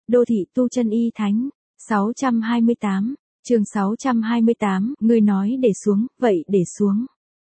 Đô thị tu chân y thánh. 628, chương 628, ngươi nói để xuống, vậy để xuống.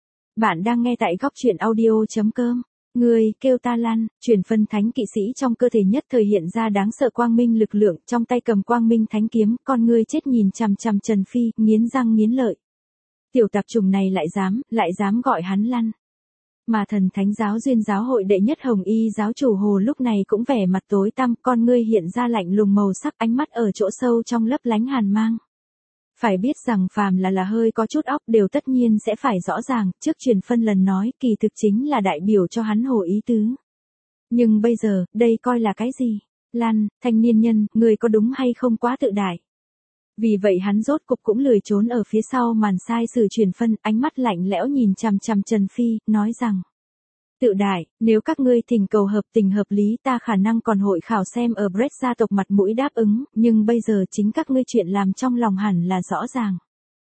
Bạn đang nghe tại góc truyện audio.com. Ngươi kêu ta lăn, chuyển phân thánh kỵ sĩ trong cơ thể nhất thời hiện ra đáng sợ quang minh lực lượng, trong tay cầm quang minh thánh kiếm, con ngươi chết nhìn chằm chằm Trần Phi, nghiến răng nghiến lợi. Tiểu tạp chủng này lại dám gọi hắn lăn. Mà thần thánh giáo duyên giáo hội đệ nhất hồng y giáo chủ Hồ lúc này cũng vẻ mặt tối tăm, con ngươi hiện ra lạnh lùng màu sắc, ánh mắt ở chỗ sâu trong lấp lánh hàn mang. Phải biết rằng phàm là hơi có chút óc đều tất nhiên sẽ phải rõ ràng, trước truyền phân lần nói kỳ thực chính là đại biểu cho hắn Hồ ý tứ. Nhưng bây giờ, đây coi là cái gì? Lan, thanh niên nhân, người có đúng hay không quá tự đại? Vì vậy hắn rốt cục cũng lười trốn ở phía sau màn sai sử truyền phân, ánh mắt lạnh lẽo nhìn chằm chằm Trần Phi, nói rằng: tự đại, nếu các ngươi thỉnh cầu hợp tình hợp lý ta khả năng còn hội khảo xem ở Brett gia tộc mặt mũi đáp ứng, nhưng bây giờ chính các ngươi chuyện làm trong lòng hẳn là rõ ràng.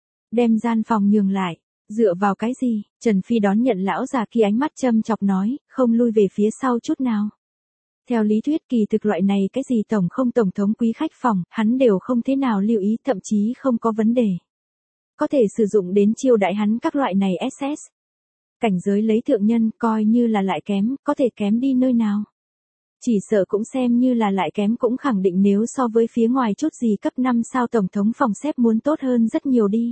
Đem gian phòng nhường lại, dựa vào cái gì? Trần Phi đón nhận lão già kia ánh mắt châm chọc nói, không lui về phía sau chút nào. Theo lý thuyết kỳ thực loại này cái gì tổng thống quý khách phòng, hắn đều không thế nào lưu ý, thậm chí không có vấn đề. Có thể sử dụng đến chiêu đãi hắn các loại này SS. Cảnh giới lấy thượng nhân, coi như là lại kém, có thể kém đi nơi nào. Chỉ sợ cũng xem như là lại kém cũng khẳng định nếu so với phía ngoài chút gì cấp 5 sao tổng thống phòng xếp muốn tốt hơn rất nhiều đi.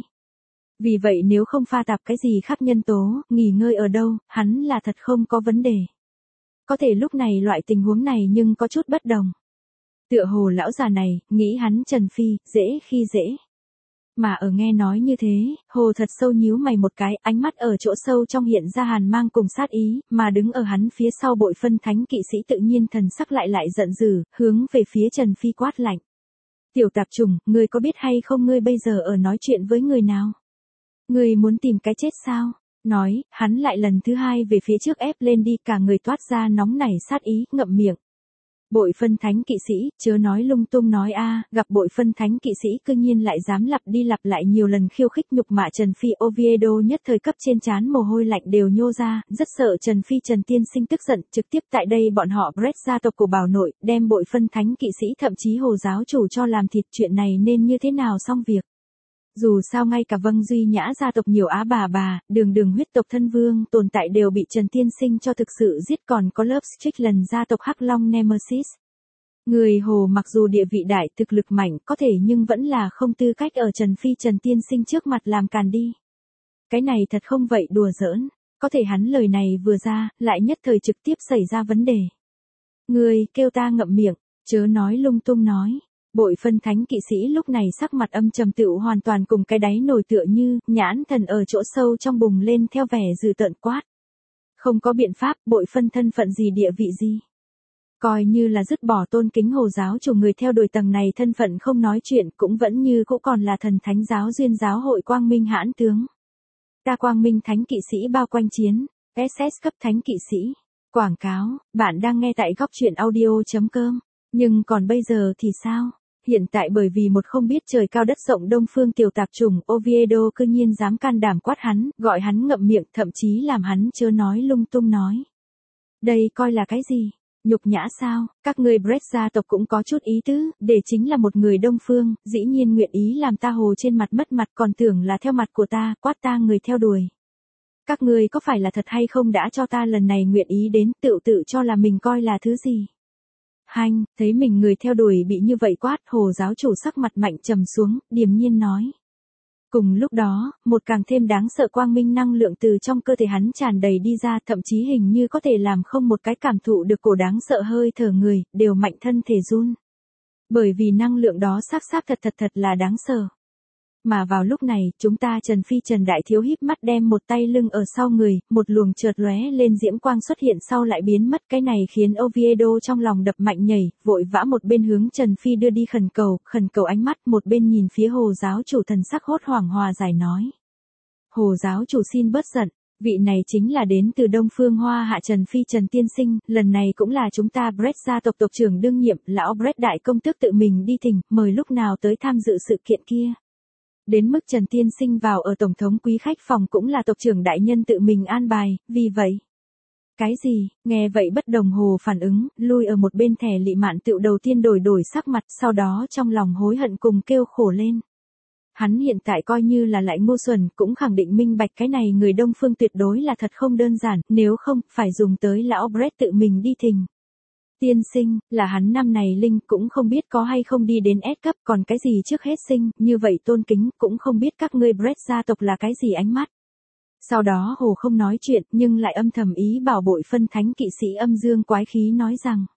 Vì vậy nếu không pha tạp cái gì khác nhân tố, nghỉ ngơi ở đâu, hắn là thật không có vấn đề. Có thể lúc này loại tình huống này nhưng có chút bất đồng. Tựa hồ lão già này, nghĩ hắn Trần Phi, dễ khi dễ. Mà ở nghe nói như thế, Hồ thật sâu nhíu mày một cái, ánh mắt ở chỗ sâu trong hiện ra hàn mang cùng sát ý, mà đứng ở hắn phía sau bội phân thánh kỵ sĩ tự nhiên thần sắc lại giận dữ, hướng về phía Trần Phi quát lạnh. Tiểu tạp chủng, ngươi có biết hay không ngươi bây giờ ở nói chuyện với người nào? Ngươi muốn tìm cái chết sao? Nói, hắn lại lần thứ hai về phía trước ép lên đi, cả người toát ra nóng nảy sát ý, ngậm miệng. Bội phân thánh kỵ sĩ, chớ nói lung tung nói a, gặp bội phân thánh kỵ sĩ cư nhiên lại dám lặp đi lặp lại nhiều lần khiêu khích nhục mạ Trần Phi. Oviedo nhất thời cấp trên trán mồ hôi lạnh đều nhô ra, rất sợ Trần Phi Trần tiên sinh tức giận, trực tiếp tại đây bọn họ Brett gia tộc của bảo nội, đem bội phân thánh kỵ sĩ thậm chí Hồ giáo chủ cho làm thịt, chuyện này nên như thế nào xong việc. Dù sao ngay cả Vâng Duy Nhã gia tộc nhiều á bà, đường huyết tộc thân vương tồn tại đều bị Trần tiên sinh cho thực sự giết, còn có lớp Strickland gia tộc Hắc Long Nemesis. Người Hồ mặc dù địa vị đại, thực lực mạnh có thể nhưng vẫn là không tư cách ở Trần Phi Trần tiên sinh trước mặt làm càn đi. Cái này thật không vậy đùa giỡn, có thể hắn lời này vừa ra, lại nhất thời trực tiếp xảy ra vấn đề. Người kêu ta ngậm miệng, chớ nói lung tung nói. Bội phân thánh kỵ sĩ lúc này sắc mặt âm trầm tựu hoàn toàn cùng cái đáy nổi tựa như, nhãn thần ở chỗ sâu trong bùng lên theo vẻ dữ tợn quát. Không có biện pháp, bội phân thân phận gì địa vị gì. Coi như là dứt bỏ tôn kính Hồ giáo chủ người theo đuổi tầng này thân phận không nói chuyện cũng vẫn như cũng còn là thần thánh giáo duyên giáo hội quang minh hãn tướng. Ta quang minh thánh kỵ sĩ bao quanh chiến, SS cấp thánh kỵ sĩ. Quảng cáo, bạn đang nghe tại góc truyện audio.com. Nhưng còn bây giờ thì sao? Hiện tại bởi vì một không biết trời cao đất rộng đông phương tiểu tạp chủng, Oviedo cư nhiên dám can đảm quát hắn, gọi hắn ngậm miệng, thậm chí làm hắn chớ nói lung tung nói. Đây coi là cái gì? Nhục nhã sao? Các ngươi Brett gia tộc cũng có chút ý tứ, để chính là một người đông phương, dĩ nhiên nguyện ý làm ta Hồ trên mặt mất mặt, còn tưởng là theo mặt của ta, quát ta người theo đuổi. Các ngươi có phải là thật hay không đã cho ta lần này nguyện ý đến, tự cho là mình coi là thứ gì? Hanh, thấy mình người theo đuổi bị như vậy quát, Hồ giáo chủ sắc mặt mạnh trầm xuống, điềm nhiên nói. Cùng lúc đó, một càng thêm đáng sợ quang minh năng lượng từ trong cơ thể hắn tràn đầy đi ra, thậm chí hình như có thể làm không một cái cảm thụ được cổ đáng sợ hơi thở người, đều mạnh thân thể run. Bởi vì năng lượng đó xác thật là đáng sợ. Mà vào lúc này, chúng ta Trần Phi Trần đại thiếu híp mắt đem một tay lưng ở sau người, một luồng chợt lóe lên diễm quang xuất hiện sau lại biến mất, cái này khiến Oviedo trong lòng đập mạnh nhảy, vội vã một bên hướng Trần Phi đưa đi khẩn cầu ánh mắt, một bên nhìn phía Hồ giáo chủ thần sắc hốt hoảng hòa giải nói. Hồ giáo chủ xin bớt giận, vị này chính là đến từ Đông Phương Hoa Hạ Trần Phi Trần tiên sinh, lần này cũng là chúng ta Brett gia tộc tộc trưởng đương nhiệm, lão Brett đại công tước tự mình đi thỉnh, mời lúc nào tới tham dự sự kiện kia. Đến mức Trần tiên sinh vào ở tổng thống quý khách phòng cũng là tộc trưởng đại nhân tự mình an bài, vì vậy Cái gì? Nghe vậy Bất Đồng Hồ phản ứng, lui ở một bên. Thẻ Lị Mạn Tựu đầu tiên đổi sắc mặt, sau đó trong lòng hối hận cùng kêu khổ lên. Hắn hiện tại coi như là lại ngu xuẩn, cũng khẳng định minh bạch cái này người Đông Phương tuyệt đối là thật không đơn giản, nếu không, phải dùng tới lão Brett tự mình đi thình. Tiên sinh, là hắn năm này linh cũng không biết có hay không đi đến S cấp, còn cái gì trước hết sinh, như vậy tôn kính, cũng không biết các ngươi Brett gia tộc là cái gì ánh mắt. Sau đó Hồ không nói chuyện, nhưng lại âm thầm ý bảo bội phân thánh kỵ sĩ âm dương quái khí nói rằng.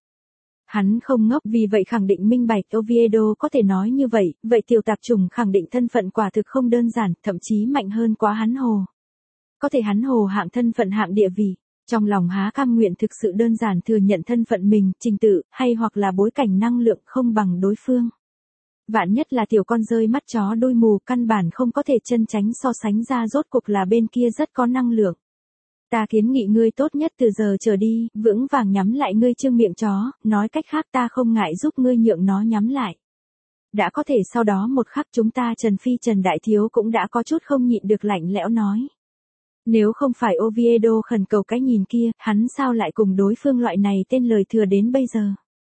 Hắn không ngốc, vì vậy khẳng định minh bạch Oviedo có thể nói như vậy, vậy tiểu tạp chủng khẳng định thân phận quả thực không đơn giản, thậm chí mạnh hơn quá hắn Hồ. Có thể hắn Hồ hạng thân phận hạng địa vị, trong lòng há cam nguyện thực sự đơn giản thừa nhận thân phận mình, trình tự, hay hoặc là bối cảnh năng lượng không bằng đối phương. Vạn nhất là tiểu con rơi mắt chó đôi mù, căn bản không có thể chân tránh so sánh ra rốt cuộc là bên kia rất có năng lượng. Ta kiến nghị ngươi tốt nhất từ giờ trở đi, vững vàng nhắm lại ngươi trương miệng chó, nói cách khác ta không ngại giúp ngươi nhượng nó nhắm lại. Đã có thể sau đó một khắc chúng ta Trần Đại Thiếu cũng đã có chút không nhịn được lạnh lẽo nói. Nếu không phải Oviedo khẩn cầu cái nhìn kia, hắn sao lại cùng đối phương loại này tên lời thừa đến bây giờ.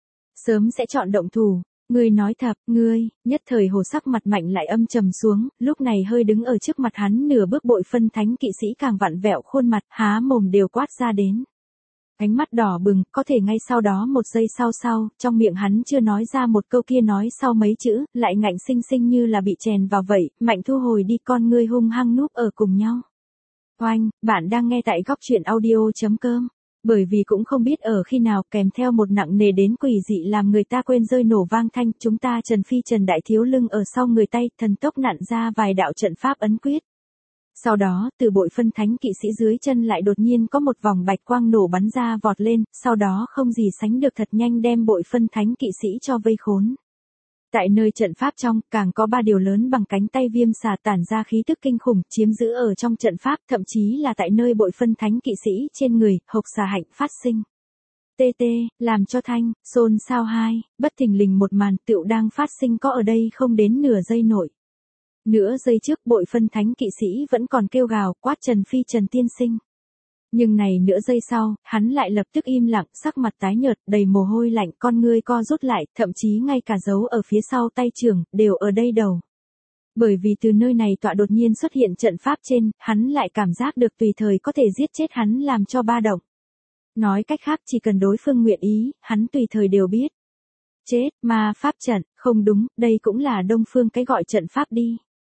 Sớm sẽ chọn động thủ. Ngươi nói thật, ngươi, nhất thời Hồ sắc mặt mạnh lại âm trầm xuống, lúc này hơi đứng ở trước mặt hắn nửa bước bội phân thánh kỵ sĩ càng vặn vẹo khuôn mặt, há mồm đều quát ra đến. Ánh mắt đỏ bừng, có thể ngay sau đó một giây sau, trong miệng hắn chưa nói ra một câu kia nói sau mấy chữ, lại ngạnh sinh sinh như là bị chèn vào vậy, mạnh thu hồi đi con ngươi hung hăng núp ở cùng nhau. Oanh, bạn đang nghe tại góc truyện audio.com. Bởi vì cũng không biết ở khi nào kèm theo một nặng nề đến quỷ dị làm người ta quên rơi nổ vang thanh, chúng ta Trần Đại Thiếu lưng ở sau người tay, thần tốc nặn ra vài đạo trận pháp ấn quyết. Sau đó, từ bội phân thánh kỵ sĩ dưới chân lại đột nhiên có một vòng bạch quang nổ bắn ra vọt lên, sau đó không gì sánh được thật nhanh đem bội phân thánh kỵ sĩ cho vây khốn. Tại nơi trận pháp trong, càng có 3 điều lớn bằng cánh tay viêm xà tản ra khí tức kinh khủng, chiếm giữ ở trong trận pháp, thậm chí là tại nơi bội phân thánh kỵ sĩ trên người, hộc xà hạnh phát sinh. TT, làm cho thanh, xôn xao hai, bất thình lình một màn tựu đang phát sinh có ở đây không đến nửa giây nổi. Nửa giây trước bội phân thánh kỵ sĩ vẫn còn kêu gào, quát Trần tiên sinh. Nhưng này nửa giây sau, hắn lại lập tức im lặng, sắc mặt tái nhợt, đầy mồ hôi lạnh, con ngươi co rút lại, thậm chí ngay cả dấu ở phía sau tay trưởng, đều ở đây đầu. Bởi vì từ nơi này tọa đột nhiên xuất hiện trận pháp trên, hắn lại cảm giác được tùy thời có thể giết chết hắn làm cho ba động. Nói cách khác chỉ cần đối phương nguyện ý, hắn tùy thời đều biết. Chết, ma pháp trận, không đúng, đây cũng là Đông Phương cái gọi trận pháp đi.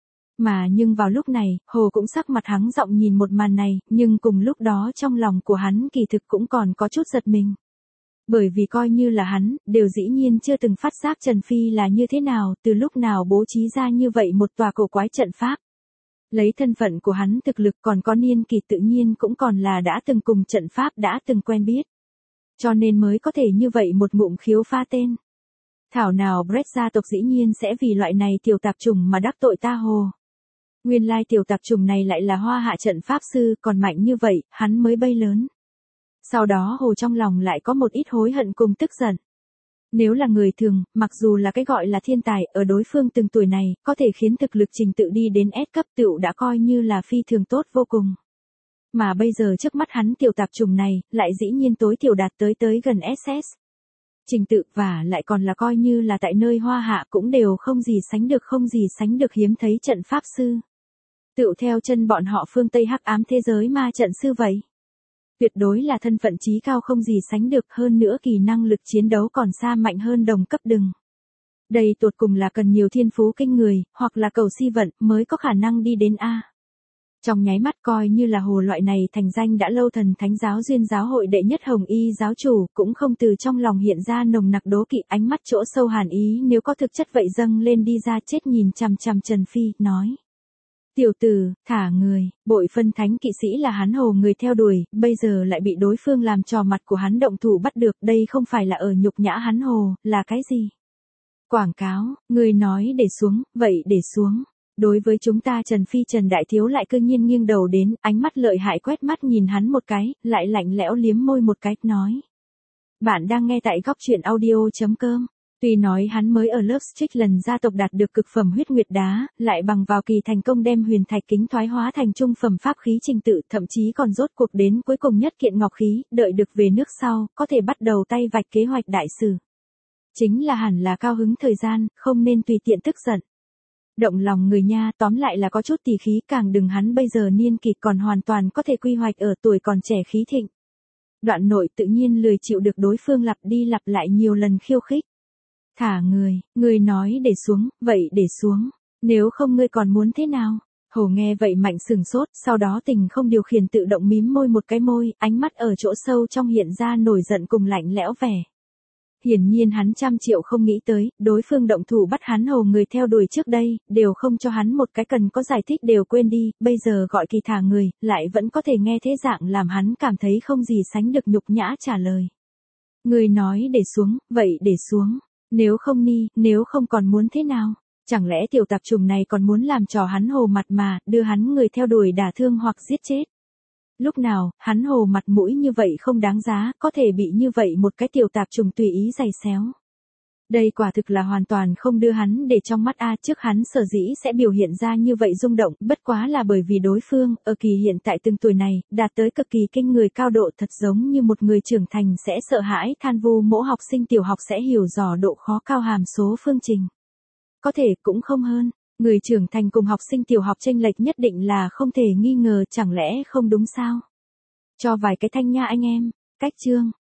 Mà nhưng vào lúc này, Hồ cũng sắc mặt hắng giọng nhìn một màn này, nhưng cùng lúc đó trong lòng của hắn kỳ thực cũng còn có chút giật mình. Bởi vì coi như là hắn, đều dĩ nhiên chưa từng phát giác Trần Phi là như thế nào, từ lúc nào bố trí ra như vậy một tòa cổ quái trận pháp. Lấy thân phận của hắn thực lực còn có niên kỳ tự nhiên cũng còn là đã từng cùng trận pháp đã từng quen biết. Cho nên mới có thể như vậy một ngụm khiếu pha tên. Thảo nào Brett gia tộc dĩ nhiên sẽ vì loại này tiểu tạp chủng mà đắc tội ta Hồ. Nguyên lai tiểu tạp chủng này lại là hoa hạ trận pháp sư, còn mạnh như vậy, hắn mới bay lớn. Sau đó Hồ trong lòng lại có một ít hối hận cùng tức giận. Nếu là người thường, mặc dù là cái gọi là thiên tài, ở đối phương từng tuổi này, có thể khiến thực lực trình tự đi đến S cấp tựu đã coi như là phi thường tốt vô cùng. Mà bây giờ trước mắt hắn tiểu tạp chủng này, lại dĩ nhiên tối thiểu đạt tới gần SS. Trình tự và lại còn là coi như là tại nơi hoa hạ cũng đều không gì sánh được hiếm thấy trận pháp sư. Tựu theo chân bọn họ phương Tây hắc ám thế giới ma trận sư vậy. Tuyệt đối là thân phận trí cao không gì sánh được, hơn nữa kỳ năng lực chiến đấu còn xa mạnh hơn đồng cấp đừng. Đây tột cùng là cần nhiều thiên phú kinh người, hoặc là cầu si vận mới có khả năng đi đến A. Trong nháy mắt coi như là Hồ loại này thành danh đã lâu thần thánh giáo duyên giáo hội đệ nhất hồng y giáo chủ, cũng không từ trong lòng hiện ra nồng nặc đố kỵ, ánh mắt chỗ sâu hàn ý nếu có thực chất vậy dâng lên đi ra chết nhìn chằm chằm Trần Phi, nói. Tiểu tử, thả người, bội phân thánh kỵ sĩ là hắn Hồ người theo đuổi, bây giờ lại bị đối phương làm trò mặt của hắn động thủ bắt được, đây không phải là ở nhục nhã hắn Hồ, là cái gì? Quảng cáo, người nói để xuống, vậy để xuống. Đối với chúng ta Trần Đại Thiếu lại cương nhiên nghiêng đầu đến, ánh mắt lợi hại quét mắt nhìn hắn một cái, lại lạnh lẽo liếm môi một cái, nói. Bạn đang nghe tại góc truyện audio.com. Tuy nói hắn mới ở lớp Strickland gia tộc đạt được cực phẩm huyết nguyệt đá, lại bằng vào kỳ thành công đem huyền thạch kính thoái hóa thành trung phẩm pháp khí trình tự, thậm chí còn rốt cuộc đến cuối cùng nhất kiện ngọc khí, đợi được về nước sau, có thể bắt đầu tay vạch kế hoạch đại sự. Chính là hẳn là cao hứng thời gian, không nên tùy tiện tức giận. Động lòng người nha, tóm lại là có chút tỉ khí, càng đừng hắn bây giờ niên kỷ còn hoàn toàn có thể quy hoạch ở tuổi còn trẻ khí thịnh. Đoạn nội tự nhiên lười chịu được đối phương lặp đi lặp lại nhiều lần khiêu khích. Thả người nói để xuống, vậy để xuống, nếu không ngươi còn muốn thế nào? Hổ nghe vậy mạnh sừng sốt, sau đó tình không điều khiển tự động mím môi một cái môi, ánh mắt ở chỗ sâu trong hiện ra nổi giận cùng lạnh lẽo vẻ. Hiển nhiên hắn trăm triệu không nghĩ tới, đối phương động thủ bắt hắn hầu người theo đuổi trước đây, đều không cho hắn một cái cần có giải thích đều quên đi, bây giờ gọi kỳ thả người, lại vẫn có thể nghe thế dạng làm hắn cảm thấy không gì sánh được nhục nhã trả lời. Người nói để xuống, vậy để xuống, nếu không còn muốn thế nào? Chẳng lẽ tiểu tạp trùng này còn muốn làm trò hắn hồ mặt mà, đưa hắn người theo đuổi đả thương hoặc giết chết? Lúc nào, hắn hồ mặt mũi như vậy không đáng giá, có thể bị như vậy một cái tiểu tạp trùng tùy ý giày xéo. Đây quả thực là hoàn toàn không đưa hắn để trong mắt trước hắn sở dĩ sẽ biểu hiện ra như vậy rung động, bất quá là bởi vì đối phương, ở kỳ hiện tại từng tuổi này, đạt tới cực kỳ kinh người cao độ thật giống như một người trưởng thành sẽ sợ hãi than vu mỗ học sinh tiểu học sẽ hiểu dò độ khó cao hàm số phương trình. Có thể cũng không hơn. Người trưởng thành cùng học sinh tiểu học chênh lệch nhất định là không thể nghi ngờ, chẳng lẽ không đúng sao? Cho vài cái thanh nha anh em. Cách chương.